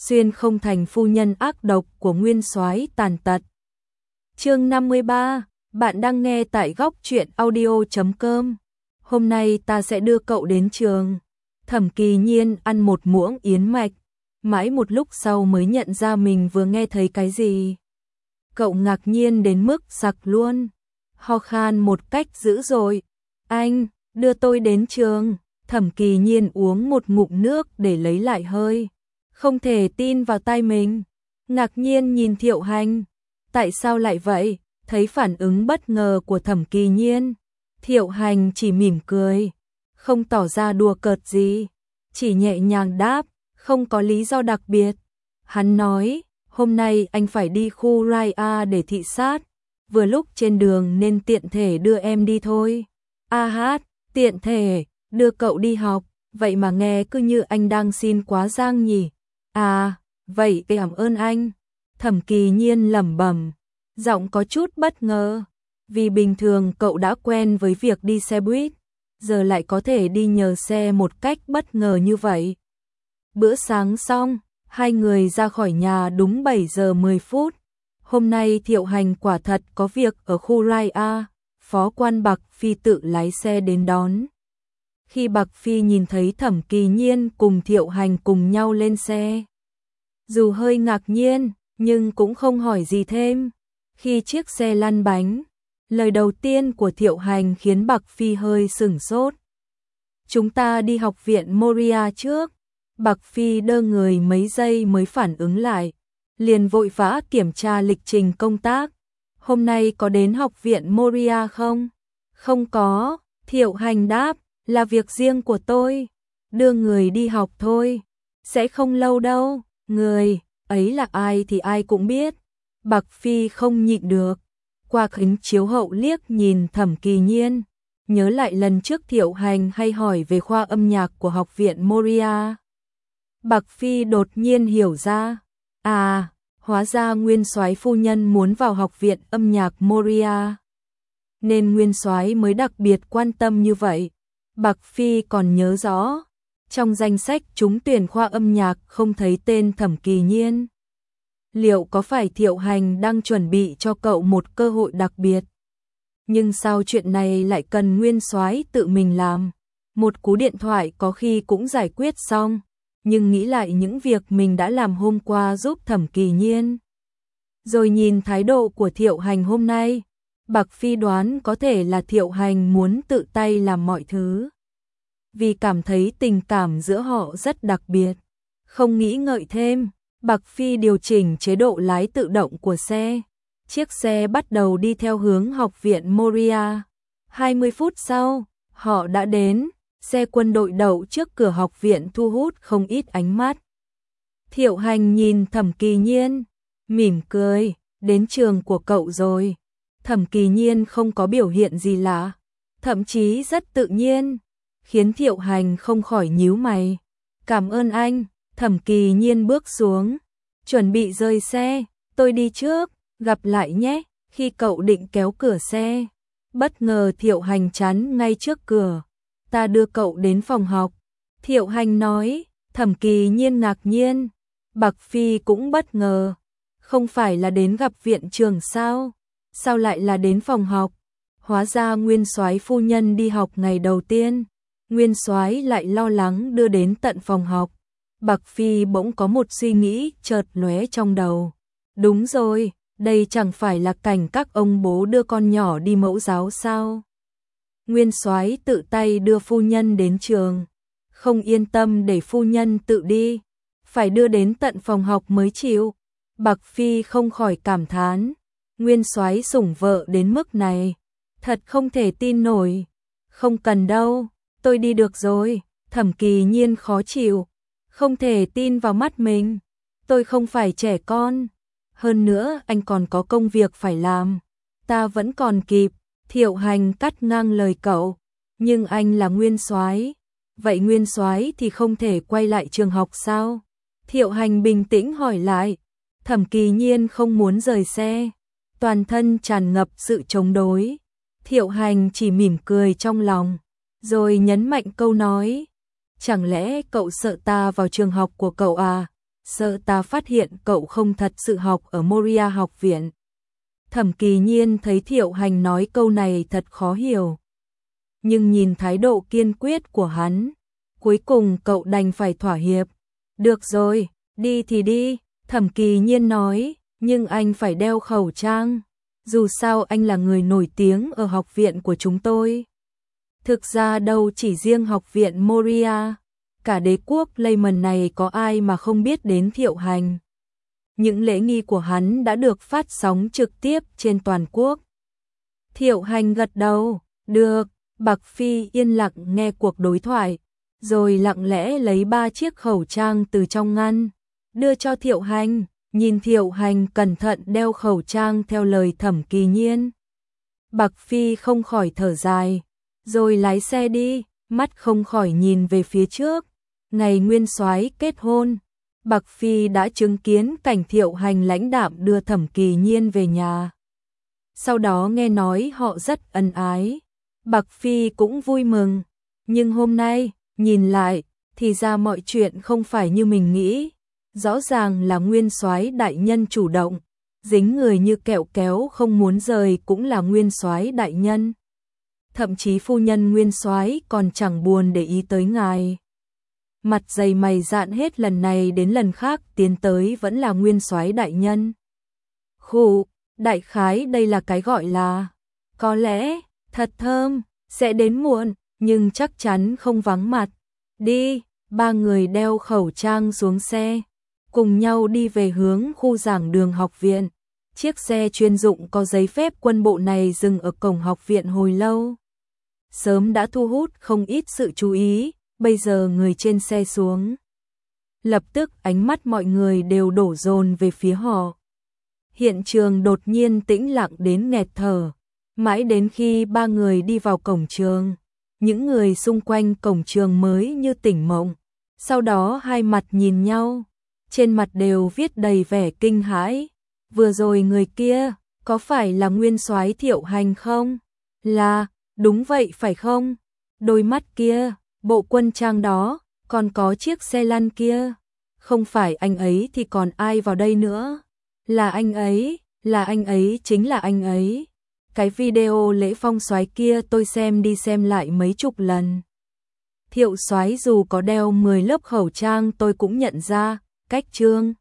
xuyên không thành phu nhân ác độc của nguyên soái tàn tật. Chương 53, bạn đang nghe tại góc truyện audio.com. Hôm nay ta sẽ đưa cậu đến trường. Thẩm Kỳ Nhiên ăn một muỗng yến mạch, mãi một lúc sau mới nhận ra mình vừa nghe thấy cái gì. Cậu ngạc nhiên đến mức sặc luôn, ho khan một cách dữ dội. Anh, đưa tôi đến trường. Thẩm Kỳ Nhiên uống một ngụm nước để lấy lại hơi, không thể tin vào tai mình, ngạc nhiên nhìn Thiệu Hành. Tại sao lại vậy? Thấy phản ứng bất ngờ của Thẩm Kỳ Nhiên, Thiệu Hành chỉ mỉm cười, không tỏ ra đùa cợt gì, chỉ nhẹ nhàng đáp, không có lý do đặc biệt. Hắn nói, hôm nay anh phải đi khu Rai A để thị sát, vừa lúc trên đường nên tiện thể đưa em đi thôi. A hát, tiện thể đưa cậu đi học, vậy mà nghe cứ như anh đang xin quá giang nhỉ. À, vậy cảm ơn anh. Thẩm Kỳ Nhiên lẩm bẩm, giọng có chút bất ngờ, vì bình thường cậu đã quen với việc đi xe buýt, giờ lại có thể đi nhờ xe một cách bất ngờ như vậy. Bữa sáng xong, hai người ra khỏi nhà đúng 7 giờ 10 phút. Hôm nay Thiệu Hành quả thật có việc ở khu Rai A, phó quan Bạc Phi tự lái xe đến đón. Khi Bạc Phi nhìn thấy Thẩm Kỳ Nhiên cùng Thiệu Hành cùng nhau lên xe, dù hơi ngạc nhiên, nhưng cũng không hỏi gì thêm. Khi chiếc xe lăn bánh, lời đầu tiên của Thiệu Hành khiến Bạc Phi hơi sửng sốt. Chúng ta đi học viện Moria trước. Bạc Phi đơ người mấy giây mới phản ứng lại, liền vội vã kiểm tra lịch trình công tác. Hôm nay có đến học viện Moria không? Không có, Thiệu Hành đáp, là việc riêng của tôi. Đưa người đi học thôi, sẽ không lâu đâu. Người ấy là ai thì ai cũng biết. Bạc Phi không nhịn được, qua kính chiếu hậu liếc nhìn Thẩm Kỳ Nhiên, nhớ lại lần trước Thiệu Hành hay hỏi về khoa âm nhạc của học viện Moria. Bạc Phi đột nhiên hiểu ra, à, hóa ra nguyên soái phu nhân muốn vào học viện âm nhạc Moria, nên nguyên soái mới đặc biệt quan tâm như vậy. Bạc Phi còn nhớ rõ, trong danh sách trúng tuyển khoa âm nhạc không thấy tên Thẩm Kỳ Nhiên. Liệu có phải Thiệu Hành đang chuẩn bị cho cậu một cơ hội đặc biệt? Nhưng sao chuyện này lại cần nguyên soái tự mình làm? Một cú điện thoại có khi cũng giải quyết xong, nhưng nghĩ lại những việc mình đã làm hôm qua giúp Thẩm Kỳ Nhiên, rồi nhìn thái độ của Thiệu Hành hôm nay, Bạc Phi đoán có thể là Thiệu Hành muốn tự tay làm mọi thứ, vì cảm thấy tình cảm giữa họ rất đặc biệt. Không nghĩ ngợi thêm, Bạc Phi điều chỉnh chế độ lái tự động của xe. Chiếc xe bắt đầu đi theo hướng học viện Moria. 20 phút sau, họ đã đến. Xe quân đội đậu trước cửa học viện thu hút không ít ánh mắt. Thiệu Hành nhìn Thẩm Kỳ Nhiên, mỉm cười, đến trường của cậu rồi. Thẩm Kỳ Nhiên không có biểu hiện gì lạ, thậm chí rất tự nhiên, khiến Thiệu Hành không khỏi nhíu mày. Cảm ơn anh. Thẩm Kỳ Nhiên bước xuống, chuẩn bị rời xe, tôi đi trước, gặp lại nhé. Khi cậu định kéo cửa xe, bất ngờ Thiệu Hành chắn ngay trước cửa. Ta đưa cậu đến phòng học. Thiệu Hành nói. Thẩm Kỳ Nhiên ngạc nhiên, Bạc Phi cũng bất ngờ. Không phải là đến gặp viện trưởng sao? Sao lại là đến phòng học? Hóa ra nguyên soái phu nhân đi học ngày đầu tiên, nguyên soái lại lo lắng đưa đến tận phòng học. Bạc Phi bỗng có một suy nghĩ chợt lóe trong đầu. Đúng rồi, đây chẳng phải là cảnh các ông bố đưa con nhỏ đi mẫu giáo sao? Nguyên soái tự tay đưa phu nhân đến trường, không yên tâm để phu nhân tự đi, phải đưa đến tận phòng học mới chịu. Bạc Phi không khỏi cảm thán, nguyên soái sủng vợ đến mức này, thật không thể tin nổi. Không cần đâu, tôi đi được rồi. Thẩm Kỳ Nhiên khó chịu, không thể tin vào mắt mình. Tôi không phải trẻ con, hơn nữa anh còn có công việc phải làm, ta vẫn còn kịp. Thiệu Hành cắt ngang lời cậu, nhưng anh là nguyên soái, vậy nguyên soái thì không thể quay lại trường học sao? Thiệu Hành bình tĩnh hỏi lại. Thẩm Kỳ Nhiên không muốn rời xe, toàn thân tràn ngập sự chống đối. Thiệu Hành chỉ mỉm cười trong lòng, rồi nhấn mạnh câu nói, chẳng lẽ cậu sợ ta vào trường học của cậu à? sợ ta phát hiện cậu không thật sự học ở Moria học viện. Thẩm Kỳ Nhiên thấy Thiệu Hành nói câu này thật khó hiểu. Nhưng nhìn thái độ kiên quyết của hắn, cuối cùng cậu đành phải thỏa hiệp. Được rồi, đi thì đi, Thẩm Kỳ Nhiên nói, nhưng anh phải đeo khẩu trang. Dù sao anh là người nổi tiếng ở học viện của chúng tôi. Thực ra đâu chỉ riêng học viện Moria, cả đế quốc Layman này có ai mà không biết đến Thiệu Hành. Những lễ nghi của hắn đã được phát sóng trực tiếp trên toàn quốc. Thiệu Hành gật đầu, được, Bạc Phi yên lặng nghe cuộc đối thoại, rồi lặng lẽ lấy 3 chiếc khẩu trang từ trong ngăn, đưa cho Thiệu Hành, nhìn Thiệu Hành cẩn thận đeo khẩu trang theo lời Thẩm Kỳ Nhiên. Bạc Phi không khỏi thở dài, rồi lái xe đi, mắt không khỏi nhìn về phía trước. Ngày nguyên soái kết hôn, Bạc Phi đã chứng kiến cảnh Thiệu Hành lãnh đạm đưa Thẩm Kỳ Nhiên về nhà. Sau đó nghe nói họ rất ân ái, Bạc Phi cũng vui mừng, nhưng hôm nay, nhìn lại, thì ra mọi chuyện không phải như mình nghĩ. Rõ ràng là nguyên soái đại nhân chủ động, dính người như kẹo kéo không muốn rời cũng là nguyên soái đại nhân. Thậm chí phu nhân nguyên soái còn chẳng buồn để ý tới ngài. Mặt dày mày dạn hết lần này đến lần khác tiến tới vẫn là nguyên soái đại nhân. Khụ, đại khái đây là cái gọi là, có lẽ, thật thơm, sẽ đến muộn, nhưng chắc chắn không vắng mặt. Đi, 3 người đeo khẩu trang xuống xe, cùng nhau đi về hướng khu giảng đường học viện. Chiếc xe chuyên dụng có giấy phép quân bộ này dừng ở cổng học viện hồi lâu. Sớm đã thu hút không ít sự chú ý, bây giờ người trên xe xuống. Lập tức ánh mắt mọi người đều đổ dồn về phía họ. Hiện trường đột nhiên tĩnh lặng đến nghẹt thở, mãi đến khi 3 người đi vào cổng trường. Những người xung quanh cổng trường mới như tỉnh mộng, sau đó hai mặt nhìn nhau, trên mặt đều viết đầy vẻ kinh hãi. Vừa rồi người kia, có phải là nguyên soái Thiệu Hành không? Là, đúng vậy phải không? Đôi mắt kia, bộ quân trang đó, còn có chiếc xe lăn kia. Không phải anh ấy thì còn ai vào đây nữa? Là anh ấy chính là anh ấy. Cái video lễ phong soái kia tôi xem đi xem lại mấy chục lần. Thiệu soái dù có đeo 10 lớp khẩu trang tôi cũng nhận ra, cách trương